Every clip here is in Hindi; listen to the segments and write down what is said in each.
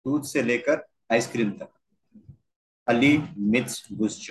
दूध से लेकर आइसक्रीम तक। अली मिथ्स गुस्जो।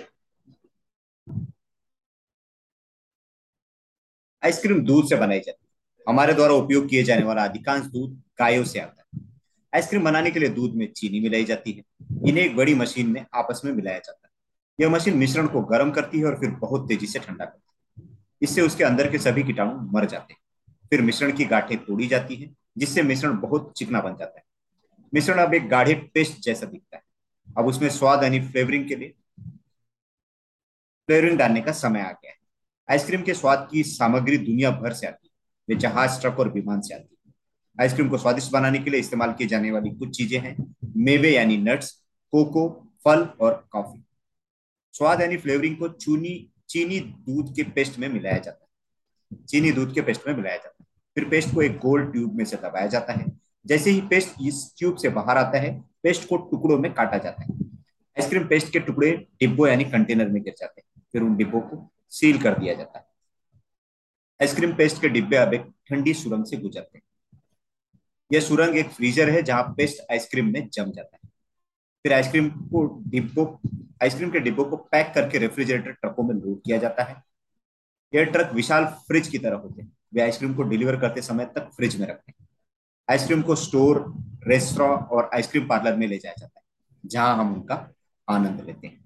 आइसक्रीम दूध से बनाई जाती है। हमारे द्वारा उपयोग किए जाने वाला अधिकांश दूध गायों से आता है। आइसक्रीम बनाने के लिए दूध में चीनी मिलाई जाती है। इन्हें एक बड़ी मशीन में आपस में मिलाया जाता है। यह मशीन मिश्रण को गर्म करती है और फिर बहुत तेजी से ठंडा करती है। इससे उसके अंदर के सभी कीटाणु मर जाते हैं। फिर मिश्रण की गांठें तोड़ी जाती हैं, जिससे मिश्रण बहुत चिकना बन जाता है। मिश्रण अब एक गाढ़े पेस्ट जैसा दिखता है। अब उसमें स्वाद यानी फ्लेवरिंग के लिए फ्लेवरिंग डालने का समय आ गया है। आइसक्रीम के स्वाद की सामग्री दुनिया भर से आती है। वे जहाज, ट्रक और विमान से आती है। आइसक्रीम को स्वादिष्ट बनाने के लिए इस्तेमाल की जाने वाली कुछ चीजें हैं। मेवे यानी नट्स, कोको, फल और कॉफी। स्वाद यानी फ्लेवरिंग को चीनी दूध के पेस्ट में मिलाया जाता है। चीनी दूध के पेस्ट में मिलाया जाता है। फिर पेस्ट को एक गोल ट्यूब में से दबाया जाता है। जैसे ही पेस्ट इस ट्यूब से बाहर आता है, पेस्ट को टुकड़ों में काटा जाता है। आइसक्रीम पेस्ट के टुकड़े डिब्बों यानी कंटेनर में गिर जाते हैं। फिर उन डिब्बों को सील कर दिया जाता है। आइसक्रीम पेस्ट के डिब्बे अब एक ठंडी सुरंग से गुजरते हैं। यह सुरंग एक फ्रीजर है जहां पेस्ट आइसक्रीम में जम जाता है। फिर डिब्बों आइसक्रीम के डिब्बों को पैक करके रेफ्रिजरेटर ट्रकों में लोड किया जाता है। यह ट्रक विशाल फ्रिज की तरह होते हैं। वे आइसक्रीम को डिलीवर करते समय तक फ्रिज में रखते हैं। आइसक्रीम को स्टोर, रेस्टोरेंट और आइसक्रीम पार्लर में ले जाया जाता है, जहां हम उनका आनंद लेते हैं।